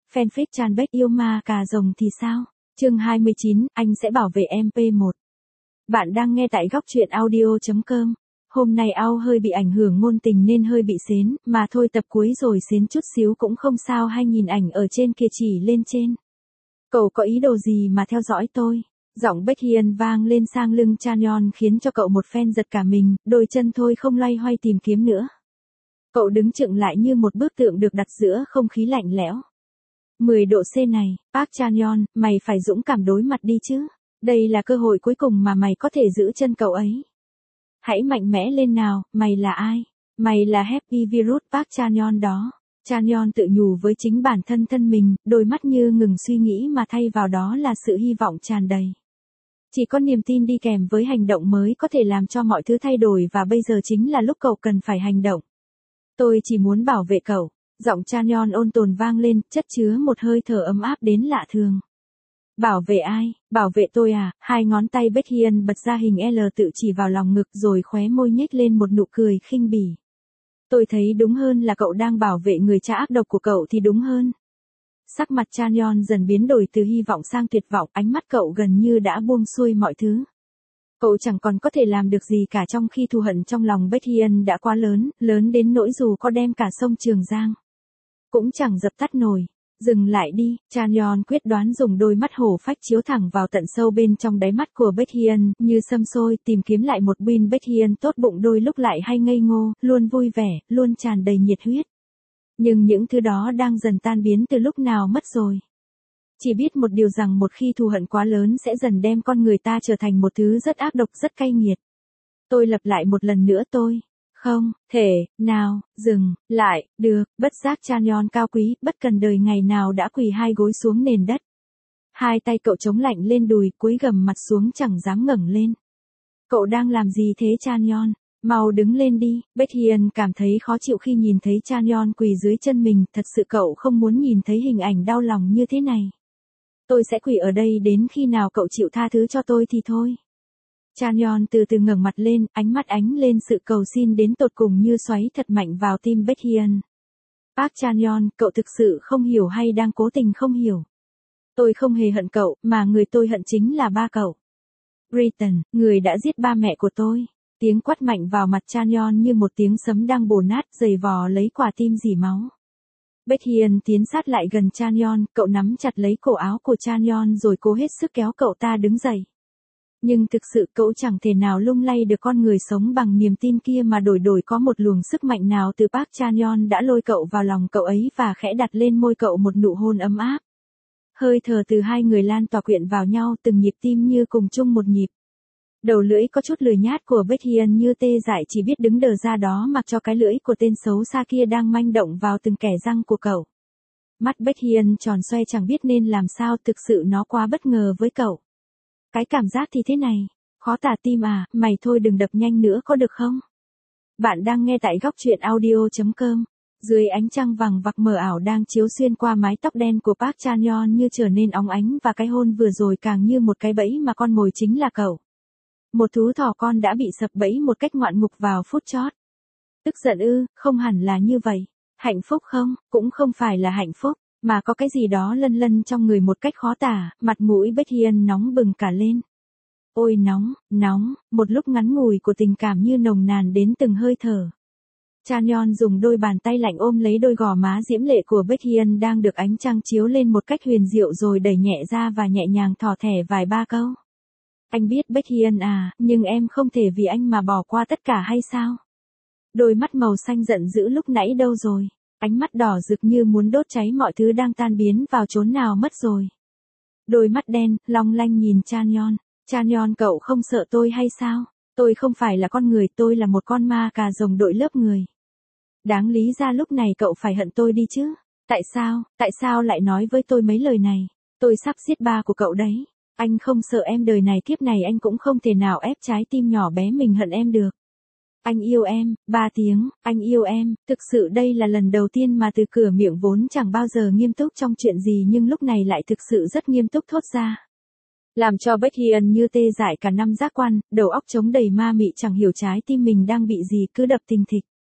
Fanfic Chanbek yêu ma cà rồng thì sao? Chương 29, anh sẽ bảo vệ em P1. Bạn đang nghe tại góc truyện audio.com. Hôm nay Ao hơi bị ảnh hưởng ngôn tình nên hơi bị sến, mà thôi tập cuối rồi sến chút xíu cũng không sao, hay nhìn ảnh ở trên kia chỉ lên trên. Cậu có ý đồ gì mà theo dõi tôi? Giọng Baekhyun vang lên sang lưng Chanyeon khiến cho cậu một phen giật cả mình, đôi chân thôi không loay hoay tìm kiếm nữa. Cậu đứng chững lại như một bức tượng được đặt giữa không khí lạnh lẽo. 10 độ C này, Park Chanyeon, mày phải dũng cảm đối mặt đi chứ. Đây là cơ hội cuối cùng mà mày có thể giữ chân cậu ấy. Hãy mạnh mẽ lên nào, mày là ai? Mày là Happy Virus Park Chanyeon đó. Chanyeon tự nhủ với chính bản thân mình, đôi mắt như ngừng suy nghĩ mà thay vào đó là sự hy vọng tràn đầy. Chỉ có niềm tin đi kèm với hành động mới có thể làm cho mọi thứ thay đổi, và bây giờ chính là lúc cậu cần phải hành động. Tôi chỉ muốn bảo vệ cậu. Giọng Chanyeon ôn tồn vang lên, chất chứa một hơi thở ấm áp đến lạ thường. Bảo vệ ai? Bảo vệ tôi à? Hai ngón tay Baekhyun bật ra hình L tự chỉ vào lòng ngực rồi khóe môi nhếch lên một nụ cười khinh bỉ. Tôi thấy đúng hơn là cậu đang bảo vệ người cha ác độc của cậu thì đúng hơn. Sắc mặt Chanyeon dần biến đổi từ hy vọng sang tuyệt vọng, ánh mắt cậu gần như đã buông xuôi mọi thứ. Cậu chẳng còn có thể làm được gì cả, trong khi thù hận trong lòng Baekhyun đã quá lớn, lớn đến nỗi dù có đem cả sông Trường Giang cũng chẳng dập tắt nổi. Dừng lại đi, Chanyeon quyết đoán dùng đôi mắt hổ phách chiếu thẳng vào tận sâu bên trong đáy mắt của Baekhyun, như xâm xôi tìm kiếm lại một Win Baekhyun tốt bụng, đôi lúc lại hay ngây ngô, luôn vui vẻ, luôn tràn đầy nhiệt huyết. Nhưng những thứ đó đang dần tan biến từ lúc nào mất rồi. Chỉ biết một điều rằng một khi thù hận quá lớn sẽ dần đem con người ta trở thành một thứ rất ác độc, rất cay nghiệt. Tôi lặp lại một lần nữa, tôi không thể nào dừng lại được. Bất giác Chanyeon cao quý, bất cần đời ngày nào đã quỳ hai gối xuống nền đất. Hai tay cậu chống lạnh lên đùi, cúi gằm mặt xuống chẳng dám ngẩng lên. Cậu đang làm gì thế Chanyeon? Mau đứng lên đi. Baekhyun cảm thấy khó chịu khi nhìn thấy Chanyeon quỳ dưới chân mình, thật sự cậu không muốn nhìn thấy hình ảnh đau lòng như thế này. Tôi sẽ quỳ ở đây đến khi nào cậu chịu tha thứ cho tôi thì thôi. Chanyeon từ từ ngẩng mặt lên, ánh mắt ánh lên sự cầu xin đến tột cùng như xoáy thật mạnh vào tim Baekhyun. Park Chanyeon, cậu thực sự không hiểu hay đang cố tình không hiểu? Tôi không hề hận cậu, mà người tôi hận chính là ba cậu. Britain, người đã giết ba mẹ của tôi. Tiếng quát mạnh vào mặt Chanyeon như một tiếng sấm đang bổ nát, giày vò lấy quả tim rỉ máu. Baekhyun tiến sát lại gần Chanyeon, cậu nắm chặt lấy cổ áo của Chanyeon rồi cố hết sức kéo cậu ta đứng dậy. Nhưng thực sự cậu chẳng thể nào lung lay được con người sống bằng niềm tin kia, mà đổi có một luồng sức mạnh nào từ Park Chanyeon đã lôi cậu vào lòng cậu ấy và khẽ đặt lên môi cậu một nụ hôn ấm áp. Hơi thở từ hai người lan tỏa quyện vào nhau, từng nhịp tim như cùng chung một nhịp. Đầu lưỡi có chút lười nhát của Baekhyun như tê dại, chỉ biết đứng đờ ra đó mặc cho cái lưỡi của tên xấu xa kia đang manh động vào từng kẻ răng của cậu. Mắt Baekhyun tròn xoe chẳng biết nên làm sao, thực sự nó quá bất ngờ với cậu. Cái cảm giác thì thế này, khó tả tim à, mày thôi đừng đập nhanh nữa có được không? Bạn đang nghe tại góc truyện audio.com. Dưới ánh trăng vàng vặc mờ ảo đang chiếu xuyên qua mái tóc đen của Park Chanyeon như trở nên óng ánh, và cái hôn vừa rồi càng như một cái bẫy mà con mồi chính là cậu. Một thú thỏ con đã bị sập bẫy một cách ngoạn mục vào phút chót. Tức giận ư? Không hẳn là như vậy. Hạnh phúc không? Cũng không phải là hạnh phúc, mà có cái gì đó lân lân trong người một cách khó tả. Mặt mũi Baekhyun nóng bừng cả lên. Ôi nóng, một lúc ngắn ngủi của tình cảm như nồng nàn đến từng hơi thở. Chanyeon dùng đôi bàn tay lạnh ôm lấy đôi gò má diễm lệ của Baekhyun đang được ánh trăng chiếu lên một cách huyền diệu, rồi đẩy nhẹ ra và nhẹ nhàng thỏ thẻ vài ba câu. Anh biết Baekhyun à, nhưng em không thể vì anh mà bỏ qua tất cả hay sao? Đôi mắt màu xanh giận dữ lúc nãy đâu rồi? Ánh mắt đỏ rực như muốn đốt cháy mọi thứ đang tan biến vào chốn nào mất rồi? Đôi mắt đen, long lanh nhìn Chanyeon. Chanyeon, cậu không sợ tôi hay sao? Tôi không phải là con người, tôi là một con ma cà rồng đội lớp người. Đáng lý ra lúc này cậu phải hận tôi đi chứ? Tại sao lại nói với tôi mấy lời này? Tôi sắp giết ba của cậu đấy. Anh không sợ em, đời này kiếp này anh cũng không thể nào ép trái tim nhỏ bé mình hận em được. Anh yêu em, 3 tiếng, anh yêu em, thực sự đây là lần đầu tiên mà từ cửa miệng vốn chẳng bao giờ nghiêm túc trong chuyện gì nhưng lúc này lại thực sự rất nghiêm túc thốt ra. Làm cho Baekhyun như tê dại cả năm giác quan, đầu óc trống đầy ma mị, chẳng hiểu trái tim mình đang bị gì cứ đập thình thịch.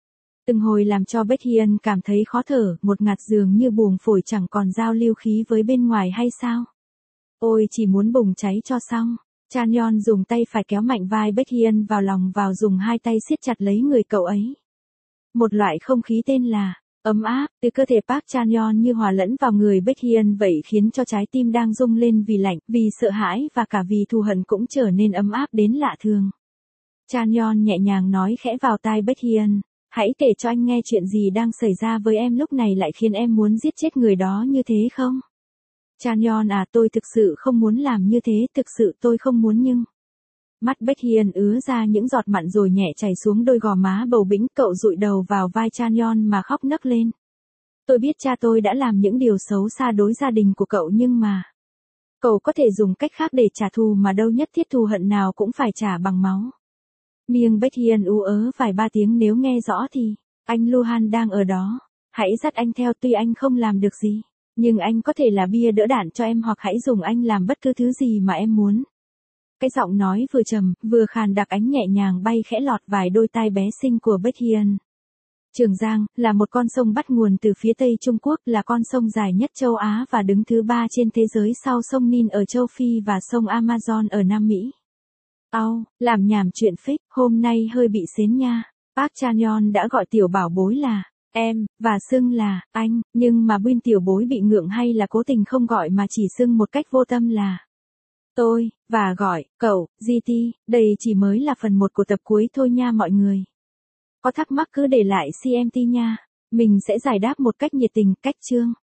Từng hồi làm cho Baek Hyun cảm thấy khó thở, một ngạt dường như buồng phổi chẳng còn giao lưu khí với bên ngoài hay sao? Ôi chỉ muốn bùng cháy cho xong. Chanyeon dùng tay phải kéo mạnh vai Baek Hyun vào lòng vào dùng hai tay siết chặt lấy người cậu ấy. Một loại không khí tên là ấm áp từ cơ thể Park Chanyeon như hòa lẫn vào người Baek Hyun vậy khiến cho trái tim đang rung lên vì lạnh, vì sợ hãi và cả vì thù hận cũng trở nên ấm áp đến lạ thường. Chanyeon nhẹ nhàng nói khẽ vào tai Baek Hyun, hãy kể cho anh nghe chuyện gì đang xảy ra với em lúc này lại khiến em muốn giết chết người đó như thế không? Chanyeon à, tôi thực sự không muốn làm như thế, thực sự tôi không muốn nhưng... Mắt Baek Hyun ứa ra những giọt mặn rồi nhẹ chảy xuống đôi gò má bầu bĩnh, cậu dụi đầu vào vai Chanyeon mà khóc nấc lên. Tôi biết cha tôi đã làm những điều xấu xa đối gia đình của cậu nhưng mà... Cậu có thể dùng cách khác để trả thù mà đâu nhất thiết thù hận nào cũng phải trả bằng máu. Miệng Baek Hyun ú ớ vài ba tiếng nếu nghe rõ thì... Anh Luhan đang ở đó. Hãy dắt anh theo tuy anh không làm được gì. Nhưng anh có thể là bia đỡ đạn cho em hoặc hãy dùng anh làm bất cứ thứ gì mà em muốn. Cái giọng nói vừa trầm, vừa khàn đặc ánh nhẹ nhàng bay khẽ lọt vài đôi tai bé xinh của Baek Hyun. Trường Giang, là một con sông bắt nguồn từ phía Tây Trung Quốc, là con sông dài nhất châu Á và đứng thứ 3 trên thế giới sau sông Nin ở châu Phi và sông Amazon ở Nam Mỹ. Làm nhảm chuyện phích, hôm nay hơi bị xến nha. Park Chanyeon đã gọi tiểu bảo bối là em, và xưng là anh, nhưng mà Bin tiểu bối bị ngượng hay là cố tình không gọi mà chỉ xưng một cách vô tâm là tôi, và gọi cậu, GT, đây chỉ mới là phần 1 của tập cuối thôi nha mọi người. Có thắc mắc cứ để lại CMT nha, mình sẽ giải đáp một cách nhiệt tình, cách chương.